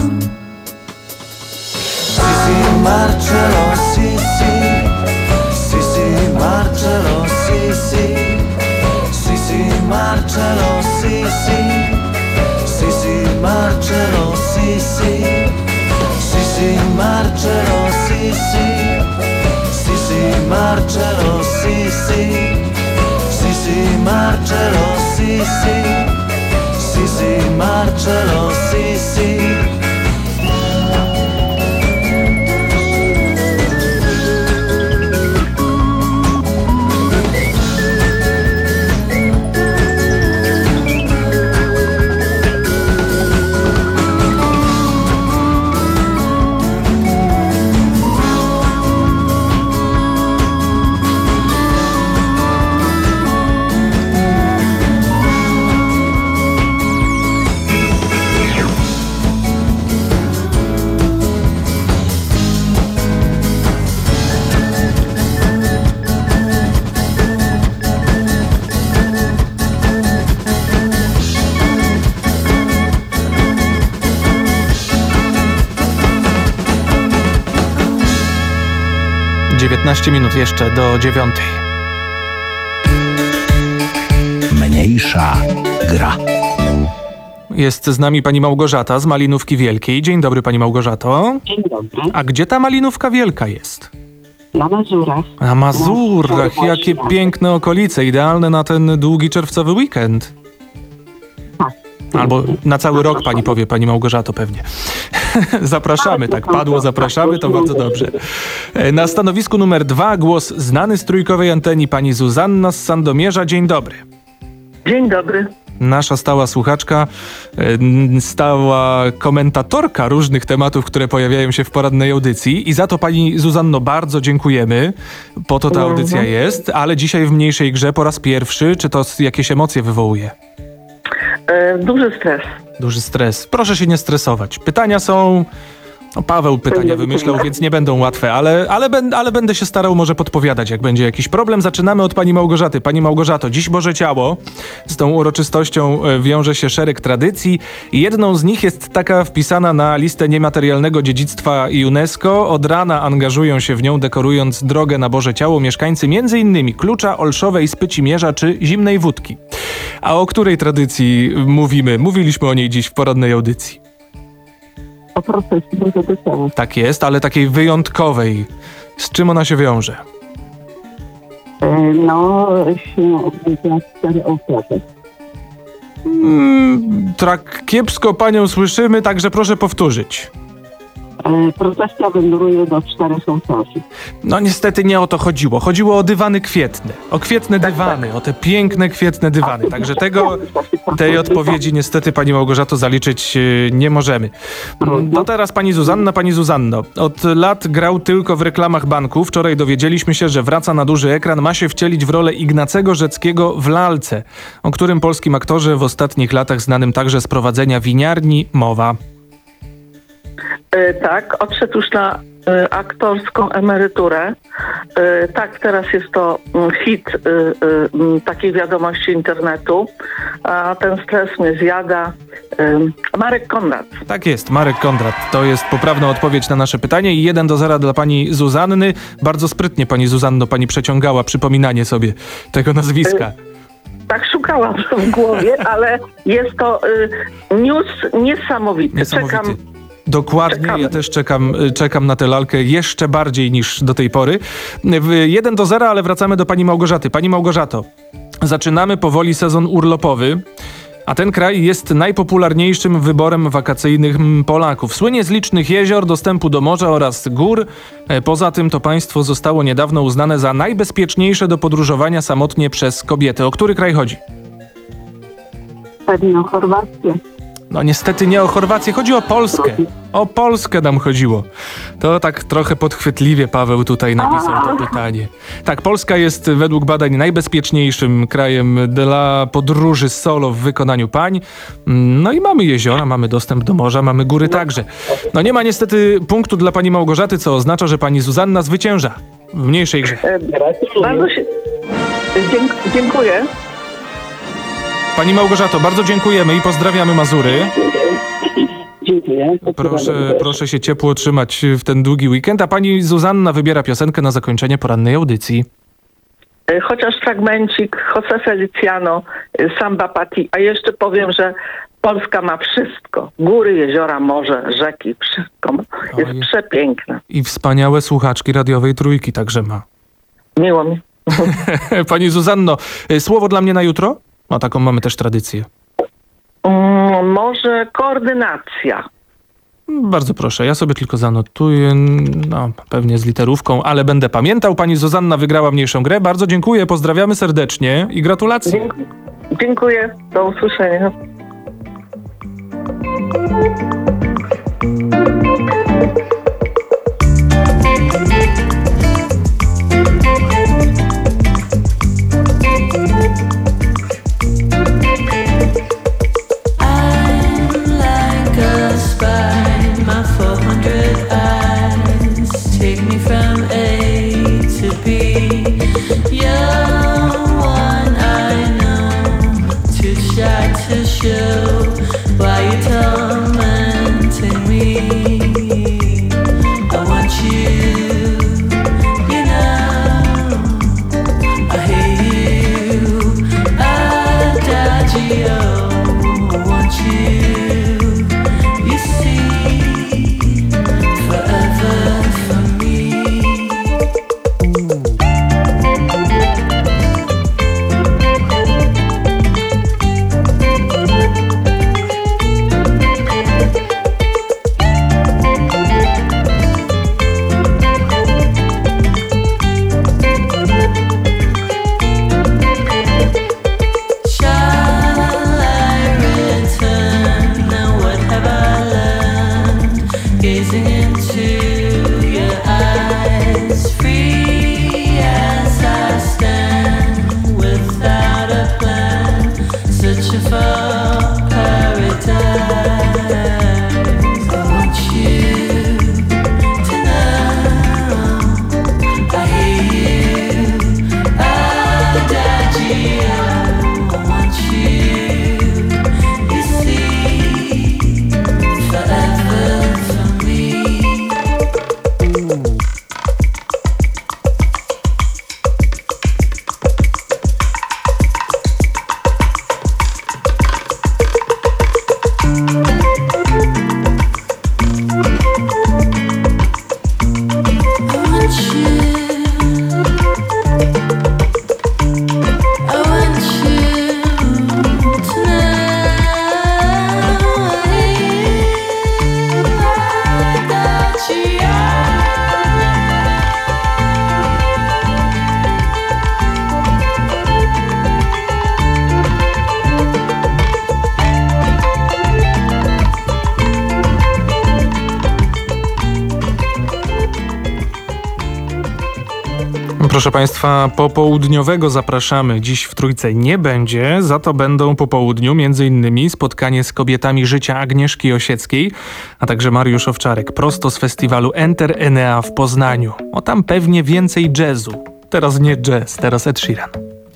Sisi Marcello, Sisi. Sisi Marcello, Sisi. Sisi Marcello, Sisi. Sisi Marcello, Sisi. Sisi Marcello, Sisi. Sisi Marcello, Sisi. Sisi Marcello, Sisi. Sisi Marcello, Sisi. 19 minut jeszcze do 9. Mniejsza gra. Jest z nami pani Małgorzata z Malinówki Wielkiej. Dzień dobry, pani Małgorzato. Dzień dobry. A gdzie ta Malinówka Wielka jest? Na Mazurach. Na Mazurach. Jakie piękne okolice, idealne na ten długi czerwcowy weekend. Tak. Albo na cały rok, pani powie, pani Małgorzato, pewnie. Zapraszamy, tak padło, zapraszamy, to bardzo dobrze. Na stanowisku numer 2 głos znany z trójkowej anteni pani Zuzanna z Sandomierza. Dzień dobry. Dzień dobry. Nasza stała słuchaczka, stała komentatorka różnych tematów, które pojawiają się w porannej audycji i za to pani Zuzanno bardzo dziękujemy. Po to ta audycja jest, ale dzisiaj w mniejszej grze po raz pierwszy. Czy to jakieś emocje wywołuje? Duży stres. Duży stres. Proszę się nie stresować. Pytania są... No, Paweł pytania wymyślał, więc nie będą łatwe, ale będę się starał może podpowiadać, jak będzie jakiś problem. Zaczynamy od pani Małgorzaty. Pani Małgorzato, dziś Boże Ciało. Z tą uroczystością wiąże się szereg tradycji i jedną z nich jest taka wpisana na listę niematerialnego dziedzictwa UNESCO. Od rana angażują się w nią, dekorując drogę na Boże Ciało mieszkańcy m.in. Klucza, Olszowej, Spycimierza czy Zimnej Wódki. A o której tradycji mówimy? Mówiliśmy o niej dziś w porannej audycji. O procesie Bożego Ciała. Tak jest, ale takiej wyjątkowej. Z czym ona się wiąże? No, się odbywa 4 ofiary. Tak kiepsko panią słyszymy, także proszę powtórzyć. Procesja wędruje do 4 ofiary. No niestety nie o to chodziło. Chodziło o dywany kwietne. O kwietne dywany, o te piękne kwietne dywany. Także tej odpowiedzi niestety pani Małgorzato zaliczyć nie możemy. No teraz pani Zuzanna. Pani Zuzanno, od lat grał tylko w reklamach banku. Wczoraj dowiedzieliśmy się, że wraca na duży ekran. Ma się wcielić w rolę Ignacego Rzeckiego w Lalce, o którym polskim aktorze w ostatnich latach znanym także z prowadzenia winiarni mowa. Tak, odszedł już na aktorską emeryturę. Tak, teraz jest to hit takiej wiadomości internetu, a ten stres mnie zjada. Marek Konrad. Tak jest, Marek Konrad. To jest poprawna odpowiedź na nasze pytanie i 1-0 dla pani Zuzanny. Bardzo sprytnie pani Zuzanno, pani przeciągała przypominanie sobie tego nazwiska. Tak szukałam w głowie, ale jest to news niesamowity. Czekam. Dokładnie, ja też czekam na tę lalkę jeszcze bardziej niż do tej pory. 1-0, ale wracamy do pani Małgorzaty. Pani Małgorzato, zaczynamy powoli sezon urlopowy, a ten kraj jest najpopularniejszym wyborem wakacyjnym Polaków. Słynie z licznych jezior, dostępu do morza oraz gór. Poza tym to państwo zostało niedawno uznane za najbezpieczniejsze do podróżowania samotnie przez kobiety. O który kraj chodzi? Pewnie o Chorwację. No niestety nie o Chorwację, chodzi o Polskę. O Polskę nam chodziło. To tak trochę podchwytliwie Paweł tutaj napisał to pytanie. Tak, Polska jest według badań najbezpieczniejszym krajem dla podróży solo w wykonaniu pań. No i mamy jeziora, mamy dostęp do morza, mamy góry także. No nie ma niestety punktu dla pani Małgorzaty, co oznacza, że pani Zuzanna zwycięża w mniejszej grze. Bardzo się... Dziękuję. Pani Małgorzato, bardzo dziękujemy i pozdrawiamy Mazury. Dziękuję. Proszę się ciepło trzymać w ten długi weekend, a pani Zuzanna wybiera piosenkę na zakończenie porannej audycji. Chociaż fragmencik, José Feliciano, Samba Pati, a jeszcze powiem, że Polska ma wszystko. Góry, jeziora, morze, rzeki, wszystko ma. Jest przepiękna. I wspaniałe słuchaczki radiowej Trójki także ma. Miło mi. Pani Zuzanno, słowo dla mnie na jutro? No taką mamy też tradycję. Może koordynacja. Bardzo proszę, ja sobie tylko zanotuję, no pewnie z literówką, ale będę pamiętał. Pani Zuzanna wygrała mniejszą grę. Bardzo dziękuję, pozdrawiamy serdecznie i gratulacje. Dziękuję, do usłyszenia. You know Proszę Państwa, popołudniowego zapraszamy dziś w Trójce nie będzie, za to będą po południu m.in. spotkanie z kobietami życia Agnieszki Osieckiej, a także Mariusz Owczarek prosto z festiwalu Enter Enea w Poznaniu. O tam pewnie więcej jazzu. Teraz nie jazz, teraz Ed Sheeran.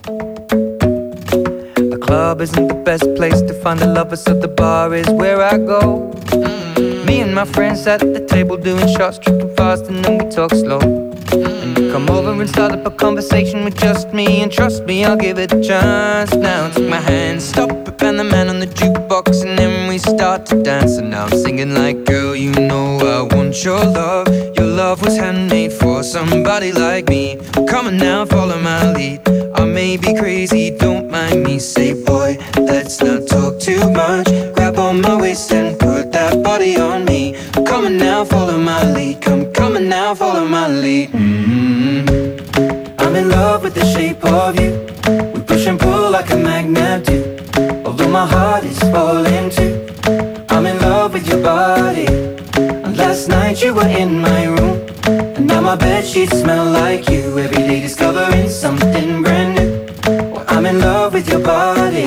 The club isn't the best place to find the lovers, so the bar is where I go. Me and my friends at the table doing shots, tripping fast and then we talk slow. Come over and start up a conversation with just me, and trust me, I'll give it a chance. Now take my hand, stop it, and the man on the jukebox, and then we start to dance. And now I'm singing like, girl, you know I want your love. Your love was handmade for somebody like me. Come on now, follow my lead. I may be crazy, don't mind me. Say, boy, let's not talk too much. Grab on my waist and put that body on me. Come on now, follow my lead. Come on now, follow my lead. I'm in love with the shape of you. We push and pull like a magnet do. Although my heart is falling too. I'm in love with your body. And last night you were in my room, and now my bedsheets smell like you. Every day discovering something brand new. Well, I'm in love with your body.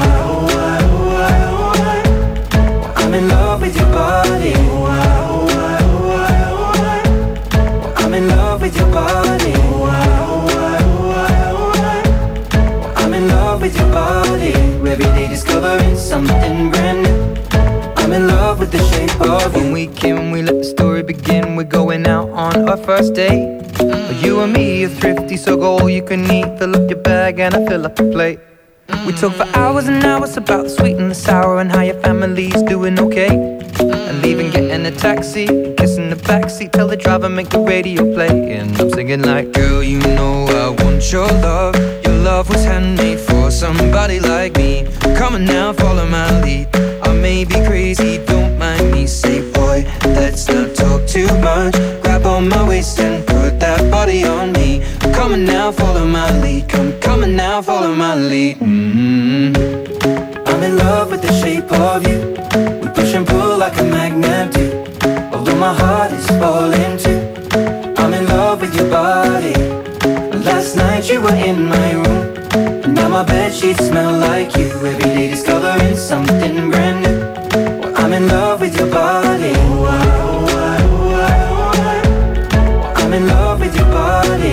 I'm in love with your body. I'm in love with your body. I'm in love with your body. Every day discovering something brand new. I'm in love with the shape of you. When we came, we let the story begin. We're going out on our first date. You and me are thrifty, so go all you can eat. Fill up your bag and I fill up the plate. We talk for hours and hours about the sweet and the sour, and how your family's doing okay. And leaving, getting a taxi, kissing the backseat, tell the driver make the radio play. And I'm singing like, girl, you know I want your love. Your love was handmade for somebody like me. Come on now, follow my lead. I may be crazy, don't mind me. Say, boy, let's not talk too much. Grab on my waist and put that body on me. Come on now, follow my lead. Come on now, follow my lead. I'm in love with the shape of you. We push and pull like a magnet do. Although my heart is falling too. I'm in love with your body. Last night you were in my room, and now my bedsheets smell like you. Every day discovering something brand new. Well, I'm in love with your body. I'm in love with your body.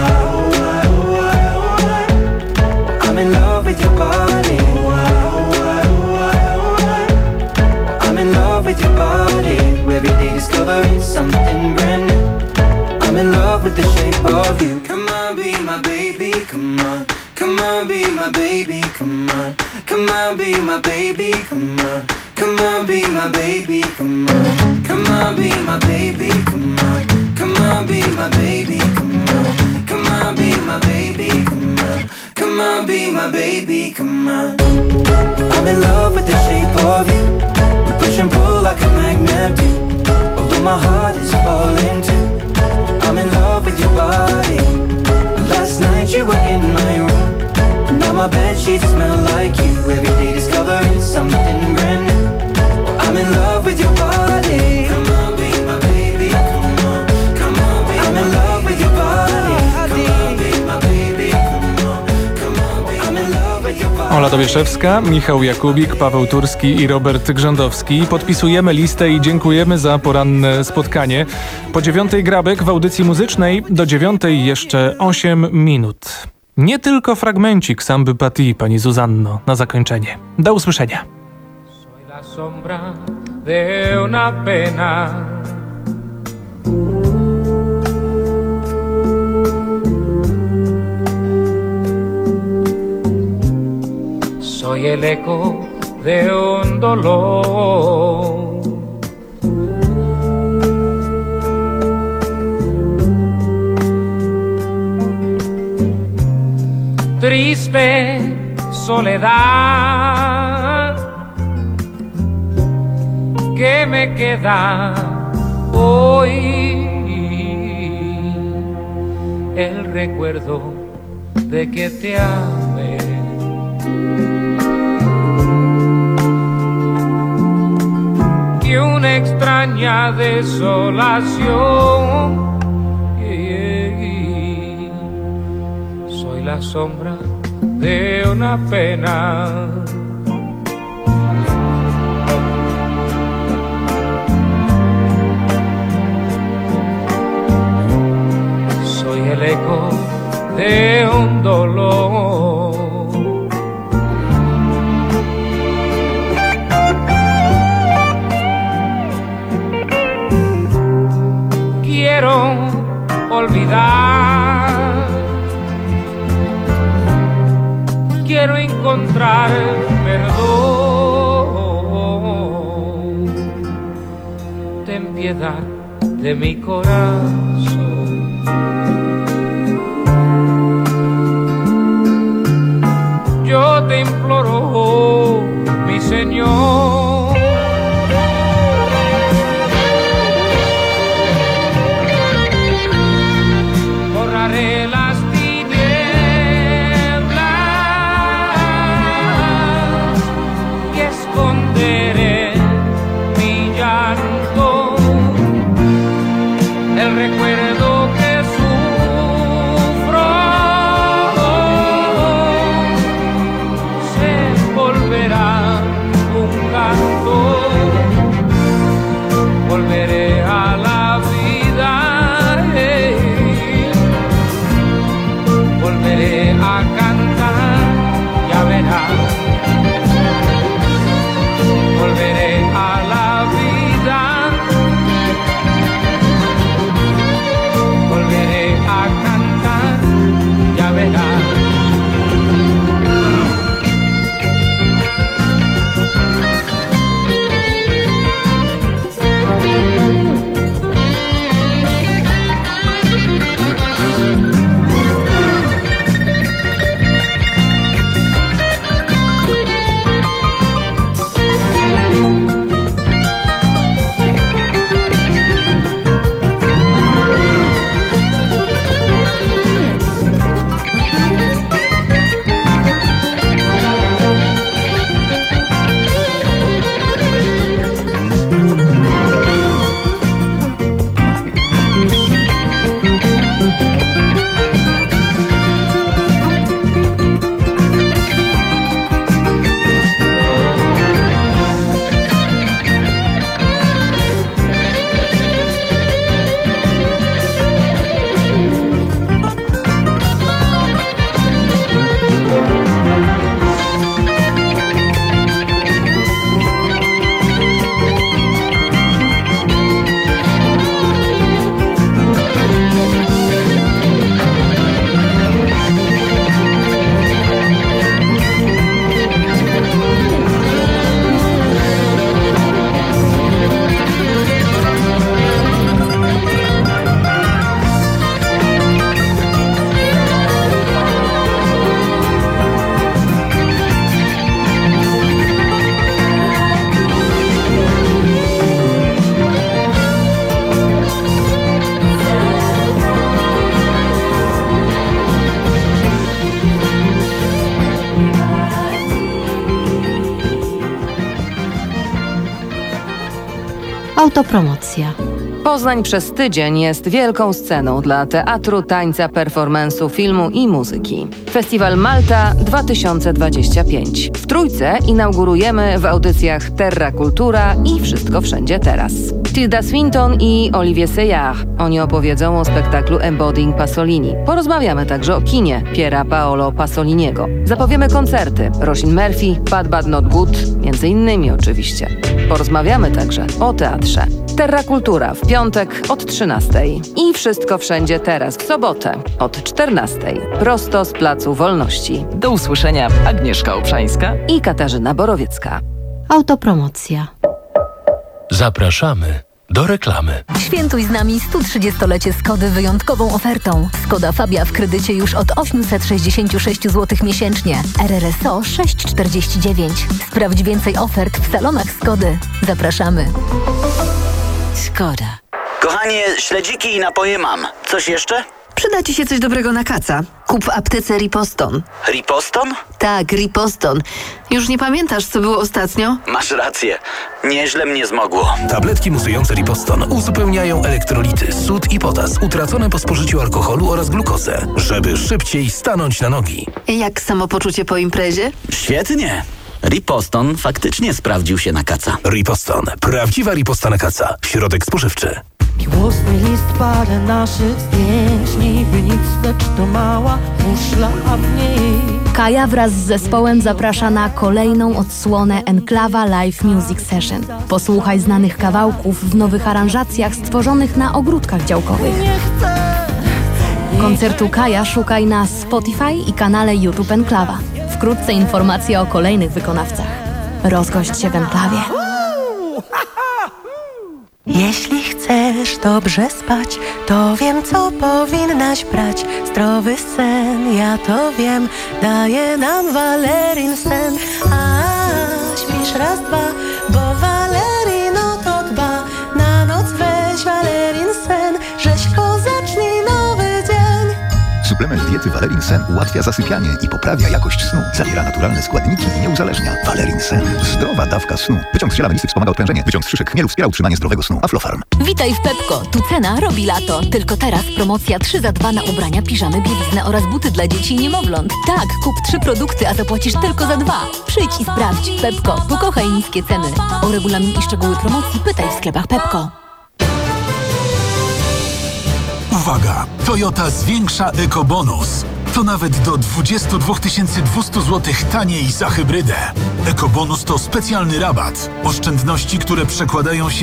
I'm in love with your body. I'm in love with your body. Every day discovering something brand new. I'm in love with the shape of you. Come on, be my baby, come on. Come on, be my baby, come on. Come on, be my baby, come on. Come on, be my baby, come on. Come on, be my baby, come on. Come on, be my baby, come on. Come on, be my baby, come on. Come on, be my baby, come on. I'm in love with the shape of you. We push and pull like a magnet do. Although my heart is falling too. I'm in love with your body. Last night you were in my room, and now my bedsheets smell like you. Every day discovering something brand new. I'm in love with your body. Come on, be my baby. Come on, come on, be I'm in love with your body. Come on, be my baby. Come on, come on, be I'm in love with your body. Ola Dobieszewska, Michał Jakubik, Paweł Turski i Robert Grzędowski. Podpisujemy listę i dziękujemy za poranne spotkanie. Po 9 Grabek w audycji muzycznej, do 9 jeszcze 8 minut. Nie tylko fragmencik samby Patti, pani Zuzanno, na zakończenie. Do usłyszenia. La sombra de una pena. Soy el eco de un dolor. triste soledad que me queda hoy, el recuerdo de que te amé. Y una extraña desolación, soy la sombra de una pena. Soy el eco de un dolor. Quiero olvidar, quiero encontrar perdón. Ten piedad de mi corazón. Yo te imploro, mi Señor, borraré las tinieblas y esconderé mi llanto, el recuerdo que sufro se volverá un canto, volveré a la vida, volveré a cantar, ya verás, volveré a la vida, volveré a cantar, ya verás. Autopromocja. Poznań przez tydzień jest wielką sceną dla teatru, tańca, performance'u, filmu i muzyki. Festiwal Malta 2025. W Trójce inaugurujemy w audycjach Terra Kultura i Wszystko Wszędzie Teraz. Tilda Swinton i Olivier Seyard. Oni opowiedzą o spektaklu Embodying Pasolini. Porozmawiamy także o kinie Piera Paolo Pasoliniego. Zapowiemy koncerty Roisin Murphy, Bad Bad Not Good, między innymi oczywiście. Porozmawiamy także o teatrze. Terra Kultura w piątek od 13:00 i Wszystko Wszędzie Teraz w sobotę od 14:00 prosto z Placu Wolności. Do usłyszenia, Agnieszka Obszańska i Katarzyna Borowiecka. Autopromocja. Zapraszamy do reklamy. Świętuj z nami 130-lecie Skody wyjątkową ofertą. Skoda Fabia w kredycie już od 866 zł miesięcznie. RRSO 6,49. Sprawdź więcej ofert w salonach Skody. Zapraszamy. Skoda. Kochanie, śledziki i napoje mam. Coś jeszcze? Przyda Ci się coś dobrego na kaca. Kup w aptece Riposton. Riposton? Tak, Riposton. Już nie pamiętasz, co było ostatnio? Masz rację. Nieźle mnie zmogło. Tabletki musujące Riposton uzupełniają elektrolity, sód i potas utracone po spożyciu alkoholu oraz glukozę, żeby szybciej stanąć na nogi. Jak samopoczucie po imprezie? Świetnie. Riposton faktycznie sprawdził się na kaca. Riposton. Prawdziwa riposta na kaca. Środek spożywczy. Miłosny list parę naszych zdjęć. Niby nic, lecz to mała muszla, a w niej Kaja wraz z zespołem zaprasza na kolejną odsłonę Enklawa Live Music Session. Posłuchaj znanych kawałków w nowych aranżacjach stworzonych na ogródkach działkowych. Koncertu Kaja szukaj na Spotify i kanale YouTube Enklawa. Wkrótce informacje o kolejnych wykonawcach. Rozgość się w Enklawie. Jeśli chcesz dobrze spać, to wiem, co powinnaś brać. Zdrowy sen, ja to wiem, daje nam Valerin sen. A śpisz raz, dwa, bo Valerin o to dba. Na noc weź Valerin sen, rzeźko zacznij nowy dzień. Suplement diety Valerin Sen ułatwia zasypianie i poprawia jakość snu. Zawiera naturalne składniki i nie uzależnia. Valerin Sen. Zdrowa dawka snu. Wyciąg z ziela melisy wspomaga odprężenie. Wyciąg z szyszek chmielu wspiera utrzymanie zdrowego snu. Aflofarm. Witaj w Pepko. Tu cena robi lato. Tylko teraz promocja 3 za 2 na ubrania, piżamy, bieliznę oraz buty dla dzieci i niemowląt. Tak, kup 3 produkty, a zapłacisz tylko za 2. Przyjdź i sprawdź. Pepko. Pokochaj niskie ceny. O regulamin i szczegóły promocji pytaj w sklepach Pepko. Uwaga! Toyota zwiększa ekobonus. To nawet do 22 200 zł taniej za hybrydę. Ekobonus to specjalny rabat. Oszczędności, które przekładają się